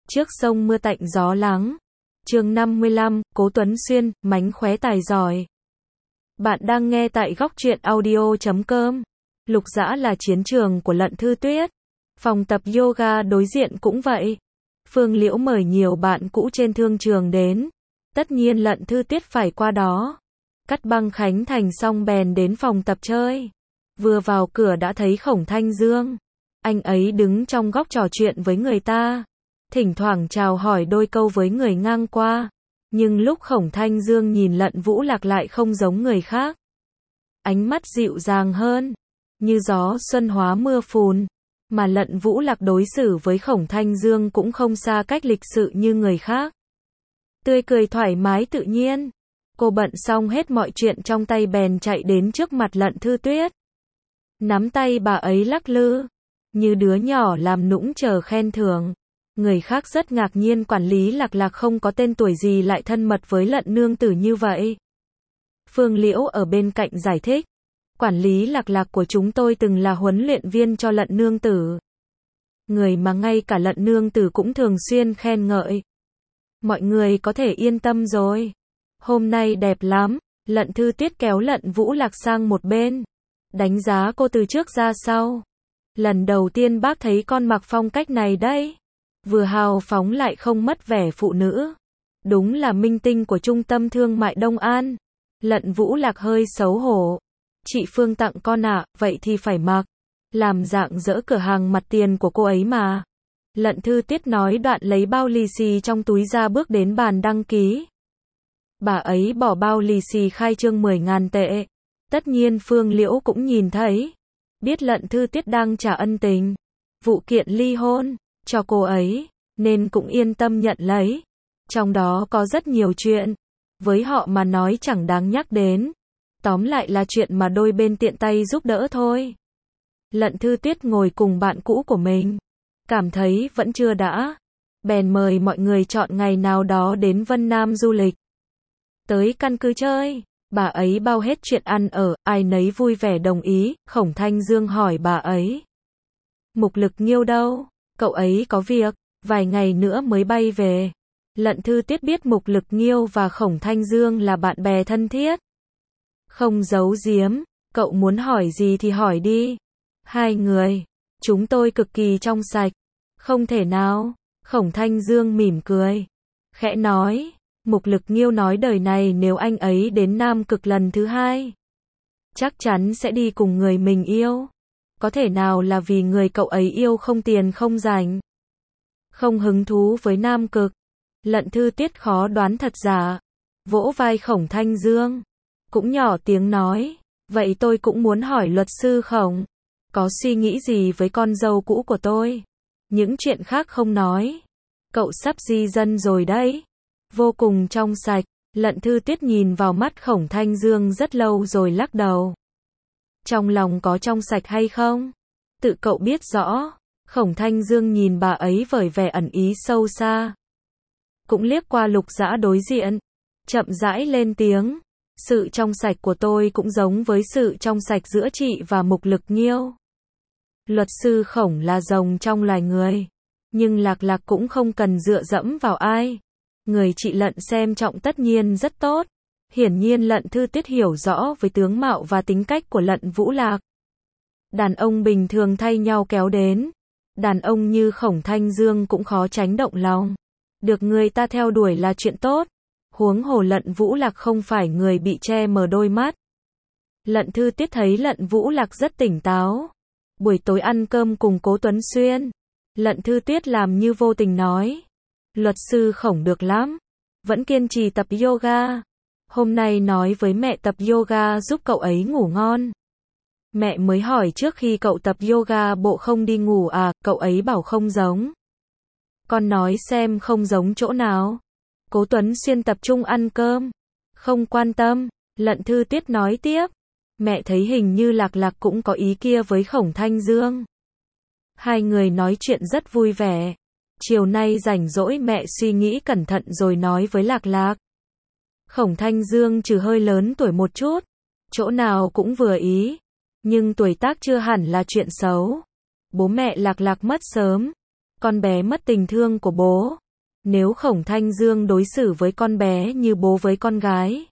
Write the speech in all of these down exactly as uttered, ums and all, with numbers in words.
Trước sông mưa tạnh gió lắng. Chương năm mươi lăm, Cố Tuấn Xuyên, mánh khóe tài giỏi. Bạn đang nghe tại góc truyện audio chấm com. Lục Dã là chiến trường của Lận Thư Tuyết. Phòng tập yoga đối diện cũng vậy. Phương Liễu mời nhiều bạn cũ trên thương trường đến. Tất nhiên Lận Thư Tuyết phải qua đó. Cắt băng khánh thành xong bèn đến phòng tập chơi. Vừa vào cửa đã thấy Khổng Thanh Dương. Anh ấy đứng trong góc trò chuyện với người ta. Thỉnh thoảng chào hỏi đôi câu với người ngang qua. Nhưng lúc Khổng Thanh Dương nhìn Lận Vũ Lạc lại không giống người khác. Ánh mắt dịu dàng hơn, như gió xuân hóa mưa phùn. Mà Lận Vũ Lạc đối xử với Khổng Thanh Dương cũng không xa cách lịch sự như người khác. Tươi cười thoải mái tự nhiên. Cô bận xong hết mọi chuyện trong tay bèn chạy đến trước mặt Lận Thư Tuyết. Nắm tay bà ấy lắc lư, như đứa nhỏ làm nũng chờ khen thưởng. Người khác rất ngạc nhiên quản lý Lạc Lạc không có tên tuổi gì lại thân mật với Lận nương tử như vậy. Phương Liễu ở bên cạnh giải thích. Quản lý Lạc Lạc của chúng tôi từng là huấn luyện viên cho Lận nương tử. Người mà ngay cả Lận nương tử cũng thường xuyên khen ngợi. Mọi người có thể yên tâm rồi. Hôm nay đẹp lắm. Lận Thư Tuyết kéo Lận Vũ Lạc sang một bên. Đánh giá cô từ trước ra sau. Lần đầu tiên bác thấy con mặc phong cách này đấy. Vừa hào phóng lại không mất vẻ phụ nữ. Đúng là minh tinh của trung tâm thương mại Đông An. Lận Vũ Lạc hơi xấu hổ. Chị Phương tặng con ạ, à, vậy thì phải mặc. Làm dạng dỡ cửa hàng mặt tiền của cô ấy mà. Lận Thư Tuyết nói đoạn lấy bao lì xì trong túi ra bước đến bàn đăng ký. Bà ấy bỏ bao lì xì khai trương mười ngàn tệ. Tất nhiên Phương Liễu cũng nhìn thấy. Biết Lận Thư Tuyết đang trả ân tình. Vụ kiện ly hôn cho cô ấy, nên cũng yên tâm nhận lấy. Trong đó có rất nhiều chuyện. Với họ mà nói chẳng đáng nhắc đến. Tóm lại là chuyện mà đôi bên tiện tay giúp đỡ thôi. Lận Thư Tuyết ngồi cùng bạn cũ của mình. Cảm thấy vẫn chưa đã. Bèn mời mọi người chọn ngày nào đó đến Vân Nam du lịch. Tới căn cứ chơi. Bà ấy bao hết chuyện ăn ở, ai nấy vui vẻ đồng ý. Khổng Thanh Dương hỏi bà ấy. Mục Lực Nghiêu đâu? Cậu ấy có việc, vài ngày nữa mới bay về. Lận Thư Tuyết biết Mục Lực Nghiêu và Khổng Thanh Dương là bạn bè thân thiết. Không giấu giếm, cậu muốn hỏi gì thì hỏi đi. Hai người, chúng tôi cực kỳ trong sạch. Không thể nào. Khổng Thanh Dương mỉm cười. Khẽ nói, Mục Lực Nghiêu nói đời này nếu anh ấy đến Nam Cực lần thứ hai, chắc chắn sẽ đi cùng người mình yêu. Có thể nào là vì người cậu ấy yêu không tiền không rảnh, không hứng thú với Nam Cực. Lận Thư Tuyết khó đoán thật giả. Vỗ vai Khổng Thanh Dương, cũng nhỏ tiếng nói, vậy tôi cũng muốn hỏi luật sư Khổng, có suy nghĩ gì với con dâu cũ của tôi? Những chuyện khác không nói. Cậu sắp di dân rồi đấy. Vô cùng trong sạch. Lận Thư Tuyết nhìn vào mắt Khổng Thanh Dương rất lâu rồi lắc đầu. Trong lòng có trong sạch hay không? Tự cậu biết rõ. Khổng Thanh Dương nhìn bà ấy với vẻ ẩn ý sâu xa. Cũng liếc qua Lục Dã đối diện. Chậm rãi lên tiếng. Sự trong sạch của tôi cũng giống với sự trong sạch giữa chị và Mục Lực Nghiêu. Luật sư Khổng là rồng trong loài người. Nhưng Lạc Lạc cũng không cần dựa dẫm vào ai. Người chị Lận xem trọng tất nhiên rất tốt. Hiển nhiên Lận Thư Tuyết hiểu rõ với tướng mạo và tính cách của Lận Vũ Lạc. Đàn ông bình thường thay nhau kéo đến. Đàn ông như Khổng Thanh Dương cũng khó tránh động lòng. Được người ta theo đuổi là chuyện tốt. Huống hồ Lận Vũ Lạc không phải người bị che mờ đôi mắt. Lận Thư Tuyết thấy Lận Vũ Lạc rất tỉnh táo. Buổi tối ăn cơm cùng Cố Tuấn Xuyên. Lận Thư Tuyết làm như vô tình nói. Luật sư Khổng được lắm. Vẫn kiên trì tập yoga. Hôm nay nói với mẹ tập yoga giúp cậu ấy ngủ ngon. Mẹ mới hỏi trước khi cậu tập yoga bộ không đi ngủ à, cậu ấy bảo không giống. Con nói xem không giống chỗ nào. Cố Tuấn Xuyên tập trung ăn cơm. Không quan tâm. Lận Thư Tuyết nói tiếp. Mẹ thấy hình như Lạc Lạc cũng có ý kia với Khổng Thanh Dương. Hai người nói chuyện rất vui vẻ. Chiều nay rảnh rỗi mẹ suy nghĩ cẩn thận rồi nói với Lạc Lạc. Khổng Thanh Dương trừ hơi lớn tuổi một chút. Chỗ nào cũng vừa ý. Nhưng tuổi tác chưa hẳn là chuyện xấu. Bố mẹ Lạc Lạc mất sớm. Con bé mất tình thương của bố. Nếu Khổng Thanh Dương đối xử với con bé như bố với con gái,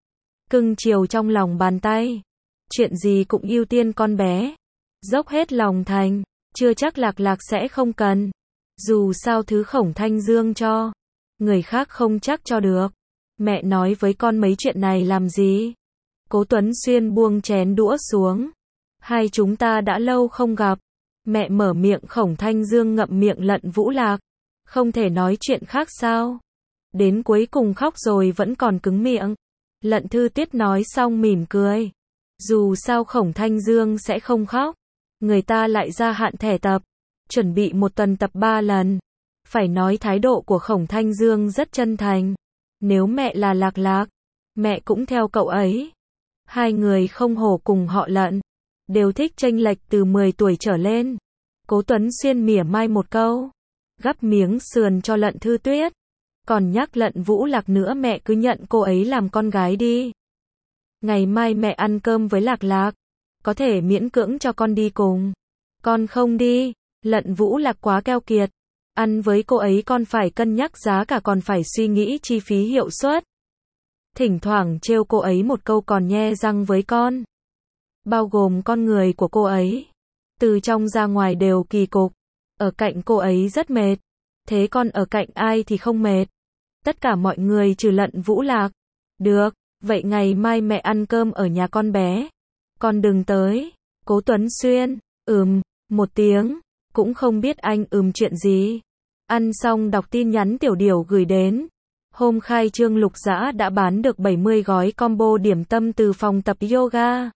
cưng chiều trong lòng bàn tay, chuyện gì cũng ưu tiên con bé, dốc hết lòng thành, chưa chắc Lạc Lạc sẽ không cần. Dù sao thứ Khổng Thanh Dương cho, người khác không chắc cho được. Mẹ nói với con mấy chuyện này làm gì? Cố Tuấn Xuyên buông chén đũa xuống. Hai chúng ta đã lâu không gặp. Mẹ mở miệng, Khổng Thanh Dương ngậm miệng. Lận Vũ Lạc, không thể nói chuyện khác sao? Đến cuối cùng khóc rồi vẫn còn cứng miệng. Lận Thư Tuyết nói xong mỉm cười. Dù sao Khổng Thanh Dương sẽ không khóc. Người ta lại gia hạn thẻ tập, chuẩn bị một tuần tập ba lần. Phải nói thái độ của Khổng Thanh Dương rất chân thành. Nếu mẹ là Lạc Lạc, mẹ cũng theo cậu ấy. Hai người không hổ cùng họ Lận, đều thích chênh lệch từ mười tuổi trở lên. Cố Tuấn Xuyên mỉa mai một câu, gắp miếng sườn cho Lận Thư Tuyết. Còn nhắc Lận Vũ Lạc nữa, mẹ cứ nhận cô ấy làm con gái đi. Ngày mai mẹ ăn cơm với Lạc Lạc, có thể miễn cưỡng cho con đi cùng. Con không đi. Lận Vũ Lạc quá keo kiệt. Ăn với cô ấy con phải cân nhắc giá cả, còn phải suy nghĩ chi phí hiệu suất. Thỉnh thoảng trêu cô ấy một câu còn nhe răng với con. Bao gồm con người của cô ấy. Từ trong ra ngoài đều kỳ cục. Ở cạnh cô ấy rất mệt. Thế con ở cạnh ai thì không mệt? Tất cả mọi người trừ Lận Vũ Lạc. Được, vậy ngày mai mẹ ăn cơm ở nhà con bé. Con đừng tới. Cố Tuấn Xuyên, ừm, một tiếng. Cũng không biết anh ừm chuyện gì. Ăn xong đọc tin nhắn Tiểu Điểu gửi đến. Hôm khai trương Lục Dã đã bán được bảy mươi gói combo điểm tâm từ phòng tập yoga.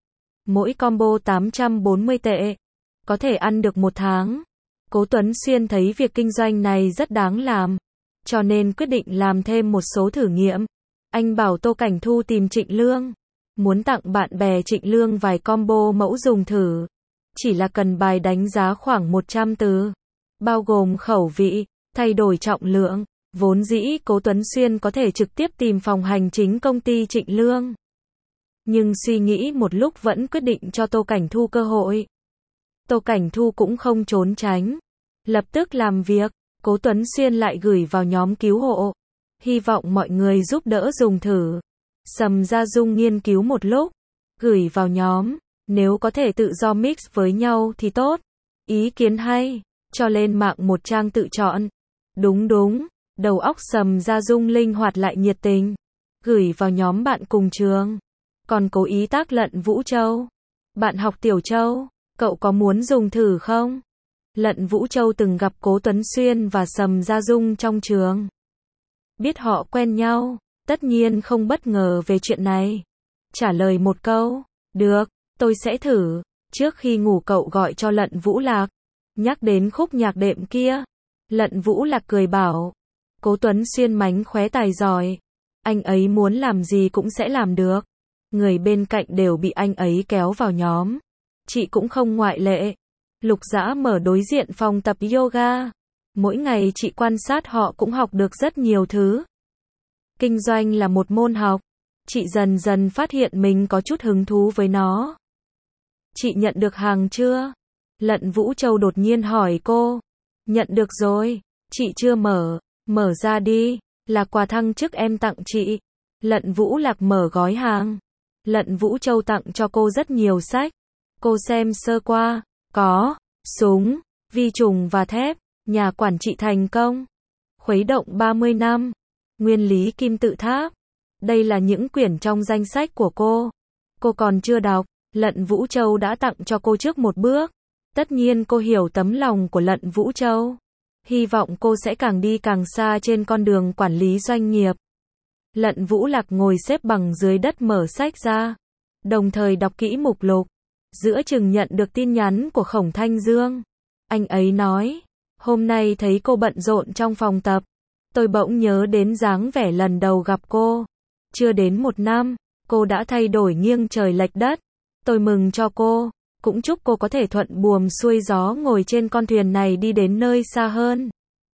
Mỗi combo tám trăm bốn mươi tệ. Có thể ăn được một tháng. Cố Tuấn Xuyên thấy việc kinh doanh này rất đáng làm, cho nên quyết định làm thêm một số thử nghiệm. Anh bảo Tô Cảnh Thu tìm Trịnh Lương. Muốn tặng bạn bè Trịnh Lương vài combo mẫu dùng thử. Chỉ là cần bài đánh giá khoảng một trăm từ. Bao gồm khẩu vị, thay đổi trọng lượng. Vốn dĩ Cố Tuấn Xuyên có thể trực tiếp tìm phòng hành chính công ty Trịnh Lương. Nhưng suy nghĩ một lúc vẫn quyết định cho Tô Cảnh Thu cơ hội. Tô Cảnh Thu cũng không trốn tránh. Lập tức làm việc. Cố Tuấn Xuyên lại gửi vào nhóm cứu hộ. Hy vọng mọi người giúp đỡ dùng thử. Sầm Gia Dung nghiên cứu một lúc. Gửi vào nhóm. Nếu có thể tự do mix với nhau thì tốt. Ý kiến hay. Cho lên mạng một trang tự chọn. Đúng đúng. Đầu óc Sầm Gia Dung linh hoạt lại nhiệt tình. Gửi vào nhóm bạn cùng trường. Còn cố ý tác Lận Vũ Châu. Bạn học Tiểu Châu, cậu có muốn dùng thử không? Lận Vũ Châu từng gặp Cố Tuấn Xuyên và Sầm Gia Dung trong trường. Biết họ quen nhau, tất nhiên không bất ngờ về chuyện này. Trả lời một câu, được, tôi sẽ thử. Trước khi ngủ cậu gọi cho Lận Vũ Lạc. Nhắc đến khúc nhạc đệm kia. Lận Vũ Lạc cười bảo. Cố Tuấn Xuyên mánh khóe tài giỏi. Anh ấy muốn làm gì cũng sẽ làm được. Người bên cạnh đều bị anh ấy kéo vào nhóm. Chị cũng không ngoại lệ. Lục Dã mở đối diện phòng tập yoga. Mỗi ngày chị quan sát họ cũng học được rất nhiều thứ. Kinh doanh là một môn học. Chị dần dần phát hiện mình có chút hứng thú với nó. Chị nhận được hàng chưa? Lận Vũ Châu đột nhiên hỏi cô. Nhận được rồi. Chị chưa mở. Mở ra đi. Là quà thăng chức em tặng chị. Lận Vũ Lạc mở gói hàng. Lận Vũ Châu tặng cho cô rất nhiều sách. Cô xem sơ qua. Có súng, vi trùng và thép. Nhà quản trị thành công. Khuấy động ba mươi năm. Nguyên lý kim tự tháp. Đây là những quyển trong danh sách của cô. Cô còn chưa đọc. Lận Vũ Châu đã tặng cho cô trước một bước. Tất nhiên cô hiểu tấm lòng của Lận Vũ Châu. Hy vọng cô sẽ càng đi càng xa trên con đường quản lý doanh nghiệp. Lận Vũ Lạc ngồi xếp bằng dưới đất mở sách ra. Đồng thời đọc kỹ mục lục. Giữa chừng nhận được tin nhắn của Khổng Thanh Dương. Anh ấy nói. Hôm nay thấy cô bận rộn trong phòng tập. Tôi bỗng nhớ đến dáng vẻ lần đầu gặp cô. Chưa đến một năm. Cô đã thay đổi nghiêng trời lệch đất. Tôi mừng cho cô. Cũng chúc cô có thể thuận buồm xuôi gió ngồi trên con thuyền này đi đến nơi xa hơn.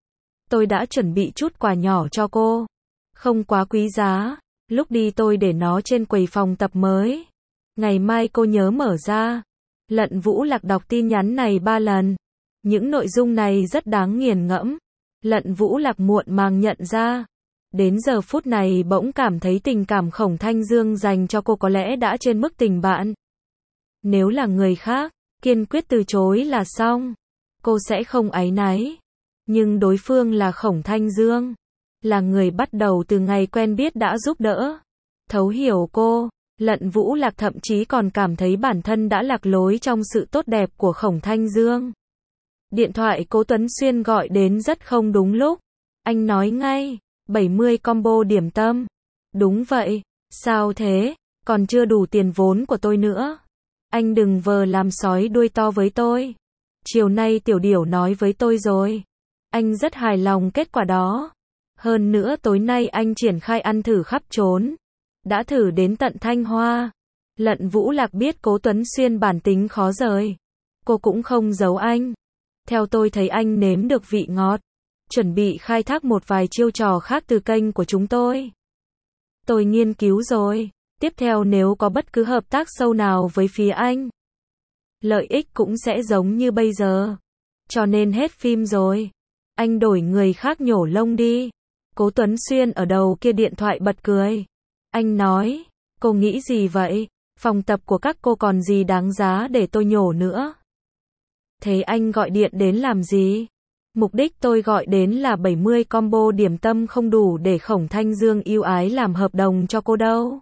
Tôi đã chuẩn bị chút quà nhỏ cho cô. Không quá quý giá. Lúc đi tôi để nó trên quầy phòng tập mới. Ngày mai cô nhớ mở ra. Lận Vũ Lạc đọc tin nhắn này ba lần. Những nội dung này rất đáng nghiền ngẫm. Lận Vũ Lạc muộn màng nhận ra. Đến giờ phút này bỗng cảm thấy tình cảm Khổng Thanh Dương dành cho cô có lẽ đã trên mức tình bạn. Nếu là người khác, kiên quyết từ chối là xong. Cô sẽ không áy náy. Nhưng đối phương là Khổng Thanh Dương. Là người bắt đầu từ ngày quen biết đã giúp đỡ. Thấu hiểu cô. Lận Vũ Lạc thậm chí còn cảm thấy bản thân đã lạc lối trong sự tốt đẹp của Khổng Thanh Dương. Điện thoại Cố Tuấn Xuyên gọi đến rất không đúng lúc. Anh nói ngay, bảy mươi combo điểm tâm. Đúng vậy, sao thế, còn chưa đủ tiền vốn của tôi nữa. Anh đừng vờ làm sói đuôi to với tôi. Chiều nay Tiểu Điểu nói với tôi rồi. Anh rất hài lòng kết quả đó. Hơn nữa tối nay anh triển khai ăn thử khắp trốn. Đã thử đến tận Thanh Hoa. Lận Vũ Lạc biết Cố Tuấn Xuyên bản tính khó rời. Cô cũng không giấu anh. Theo tôi thấy anh nếm được vị ngọt. Chuẩn bị khai thác một vài chiêu trò khác từ kênh của chúng tôi. Tôi nghiên cứu rồi. Tiếp theo nếu có bất cứ hợp tác sâu nào với phía anh, lợi ích cũng sẽ giống như bây giờ. Cho nên hết phim rồi. Anh đổi người khác nhổ lông đi. Cố Tuấn Xuyên ở đầu kia điện thoại bật cười. Anh nói, cô nghĩ gì vậy? Phòng tập của các cô còn gì đáng giá để tôi nhổ nữa? Thế anh gọi điện đến làm gì? Mục đích tôi gọi đến là bảy mươi combo điểm tâm không đủ để Khổng Thanh Dương yêu ái làm hợp đồng cho cô đâu.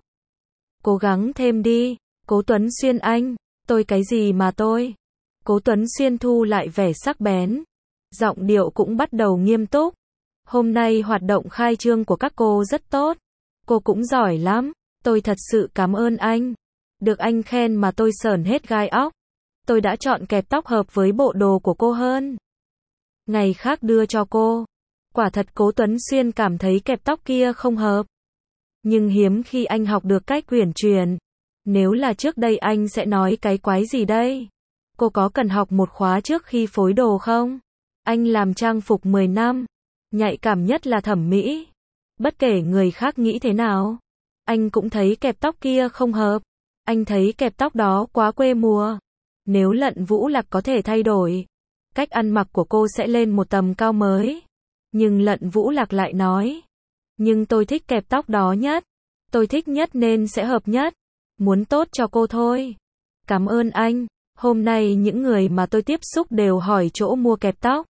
Cố gắng thêm đi, Cố Tuấn Xuyên anh, tôi cái gì mà tôi? Cố Tuấn Xuyên thu lại vẻ sắc bén. Giọng điệu cũng bắt đầu nghiêm túc. Hôm nay hoạt động khai trương của các cô rất tốt. Cô cũng giỏi lắm, tôi thật sự cảm ơn anh. Được anh khen mà tôi sởn hết gai óc. Tôi đã chọn kẹp tóc hợp với bộ đồ của cô hơn. Ngày khác đưa cho cô. Quả thật Cố Tuấn Xuyên cảm thấy kẹp tóc kia không hợp. Nhưng hiếm khi anh học được cách uyển chuyển. Nếu là trước đây anh sẽ nói cái quái gì đây? Cô có cần học một khóa trước khi phối đồ không? Anh làm trang phục mười năm. Nhạy cảm nhất là thẩm mỹ. Bất kể người khác nghĩ thế nào. Anh cũng thấy kẹp tóc kia không hợp. Anh thấy kẹp tóc đó quá quê mùa. Nếu Lận Vũ Lạc có thể thay đổi, cách ăn mặc của cô sẽ lên một tầm cao mới. Nhưng Lận Vũ Lạc lại nói. Nhưng tôi thích kẹp tóc đó nhất. Tôi thích nhất nên sẽ hợp nhất. Muốn tốt cho cô thôi. Cảm ơn anh. Hôm nay những người mà tôi tiếp xúc đều hỏi chỗ mua kẹp tóc.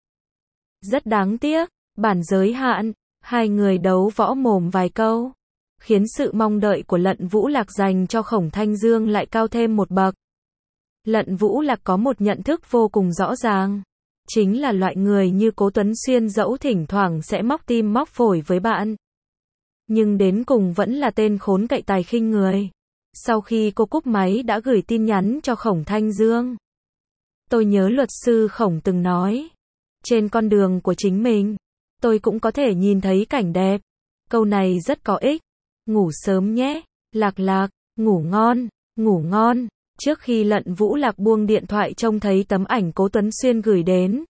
Rất đáng tiếc. Bản giới hạn. Hai người đấu võ mồm vài câu. Khiến sự mong đợi của Lận Vũ Lạc dành cho Khổng Thanh Dương lại cao thêm một bậc. Lận Vũ Lạc có một nhận thức vô cùng rõ ràng. Chính là loại người như Cố Tuấn Xuyên dẫu thỉnh thoảng sẽ móc tim móc phổi với bạn. Nhưng đến cùng vẫn là tên khốn cậy tài khinh người. Sau khi cô cúp máy đã gửi tin nhắn cho Khổng Thanh Dương. Tôi nhớ luật sư Khổng từng nói. Trên con đường của chính mình, tôi cũng có thể nhìn thấy cảnh đẹp. Câu này rất có ích. Ngủ sớm nhé. Lạc Lạc, ngủ ngon, ngủ ngon. Trước khi Lận Vũ Lạc buông điện thoại trông thấy tấm ảnh Cố Tuấn Xuyên gửi đến.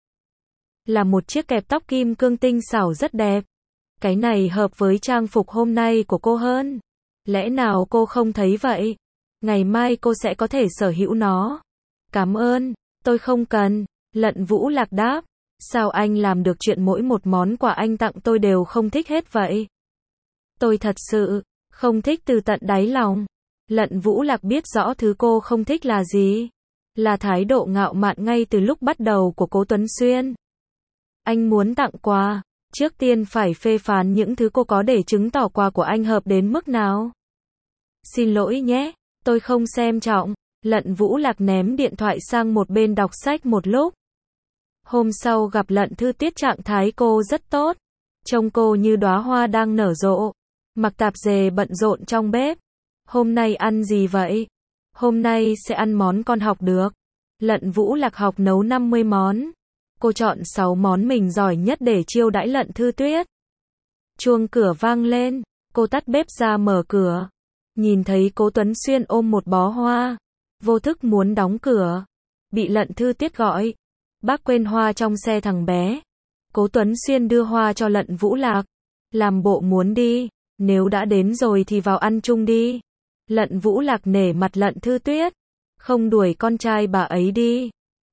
Là một chiếc kẹp tóc kim cương tinh xảo rất đẹp. Cái này hợp với trang phục hôm nay của cô hơn. Lẽ nào cô không thấy vậy? Ngày mai cô sẽ có thể sở hữu nó. Cảm ơn, tôi không cần. Lận Vũ Lạc đáp. Sao anh làm được chuyện mỗi một món quà anh tặng tôi đều không thích hết vậy? Tôi thật sự không thích từ tận đáy lòng. Lận Vũ Lạc biết rõ thứ cô không thích là gì. Là thái độ ngạo mạn ngay từ lúc bắt đầu của Cố Tuấn Xuyên. Anh muốn tặng quà, trước tiên phải phê phán những thứ cô có để chứng tỏ quà của anh hợp đến mức nào. Xin lỗi nhé, tôi không xem trọng. Lận Vũ Lạc ném điện thoại sang một bên đọc sách một lúc. Hôm sau gặp Lận Thư Tiết trạng thái cô rất tốt. Trông cô như đóa hoa đang nở rộ. Mặc tạp dề bận rộn trong bếp. Hôm nay ăn gì vậy? Hôm nay sẽ ăn món con học được. Lận Vũ Lạc học nấu năm mươi món. Cô chọn sáu món mình giỏi nhất để chiêu đãi Lận Thư Tuyết. Chuông cửa vang lên. Cô tắt bếp ra mở cửa. Nhìn thấy Cố Tuấn Xuyên ôm một bó hoa. Vô thức muốn đóng cửa. Bị Lận Thư Tiết gọi. Bác quên hoa trong xe thằng bé. Cố Tuấn Xuyên đưa hoa cho Lận Vũ Lạc. Làm bộ muốn đi. Nếu đã đến rồi thì vào ăn chung đi. Lận Vũ Lạc nể mặt Lận Thư Tuyết. Không đuổi con trai bà ấy đi.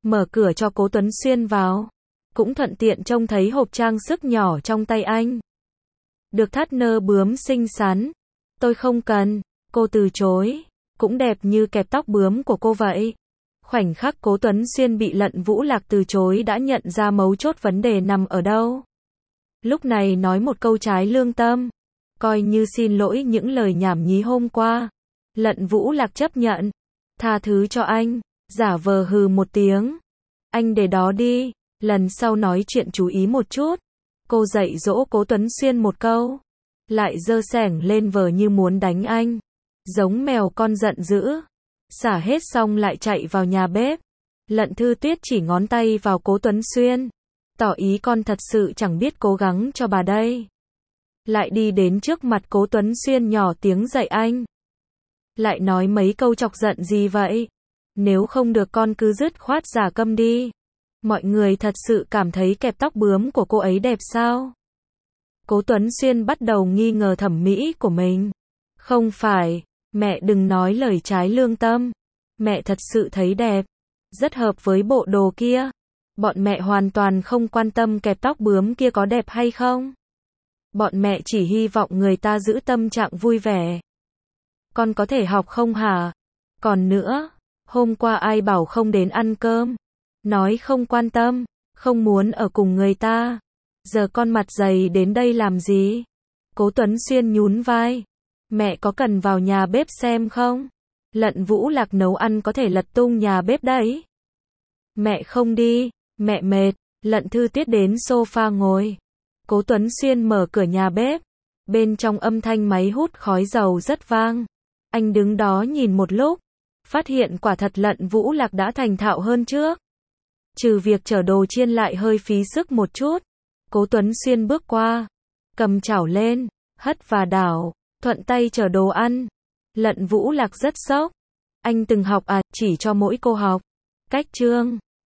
mở cửa cho Cố Tuấn Xuyên vào. Cũng thuận tiện trông thấy hộp trang sức nhỏ trong tay anh. Được thắt nơ bướm xinh xắn. Tôi không cần. Cô từ chối. Cũng đẹp như kẹp tóc bướm của cô vậy. Khoảnh khắc Cố Tuấn Xuyên bị Lận Vũ Lạc từ chối đã nhận ra mấu chốt vấn đề nằm ở đâu. Lúc này nói một câu trái lương tâm. Coi như xin lỗi những lời nhảm nhí hôm qua. Lận Vũ Lạc chấp nhận. Tha thứ cho anh. Giả vờ hừ một tiếng. Anh để đó đi. Lần sau nói chuyện chú ý một chút. Cô dạy dỗ Cố Tuấn Xuyên một câu. Lại giơ xẻng lên vờ như muốn đánh anh. Giống mèo con giận dữ. Xả hết xong lại chạy vào nhà bếp. Lận Thư Tuyết chỉ ngón tay vào Cố Tuấn Xuyên. Tỏ ý con thật sự chẳng biết cố gắng cho bà đây. Lại đi đến trước mặt Cố Tuấn Xuyên nhỏ tiếng dạy anh. Lại nói mấy câu chọc giận gì vậy? Nếu không được con cứ dứt khoát giả câm đi. Mọi người thật sự cảm thấy kẹp tóc bướm của cô ấy đẹp sao? Cố Tuấn Xuyên bắt đầu nghi ngờ thẩm mỹ của mình. Không phải, mẹ đừng nói lời trái lương tâm. Mẹ thật sự thấy đẹp. Rất hợp với bộ đồ kia. Bọn mẹ hoàn toàn không quan tâm kẹp tóc bướm kia có đẹp hay không. Bọn mẹ chỉ hy vọng người ta giữ tâm trạng vui vẻ. Con có thể học không hả? Còn nữa, hôm qua ai bảo không đến ăn cơm? Nói không quan tâm, không muốn ở cùng người ta. Giờ con mặt dày đến đây làm gì? Cố Tuấn Xuyên nhún vai. Mẹ có cần vào nhà bếp xem không? Lận Vũ Lạc nấu ăn có thể lật tung nhà bếp đấy. Mẹ không đi, mẹ mệt. Lận Thư Tuyết đến sofa ngồi. Cố Tuấn Xuyên mở cửa nhà bếp. Bên trong âm thanh máy hút khói dầu rất vang. Anh đứng đó nhìn một lúc. Phát hiện quả thật Lận Vũ Lạc đã thành thạo hơn trước. Trừ việc chở đồ chiên lại hơi phí sức một chút. Cố Tuấn Xuyên bước qua. Cầm chảo lên. Hất và đảo. Thuận tay chở đồ ăn. Lận Vũ Lạc rất sốc. Anh từng học à, chỉ cho mỗi cô học. Cách chương.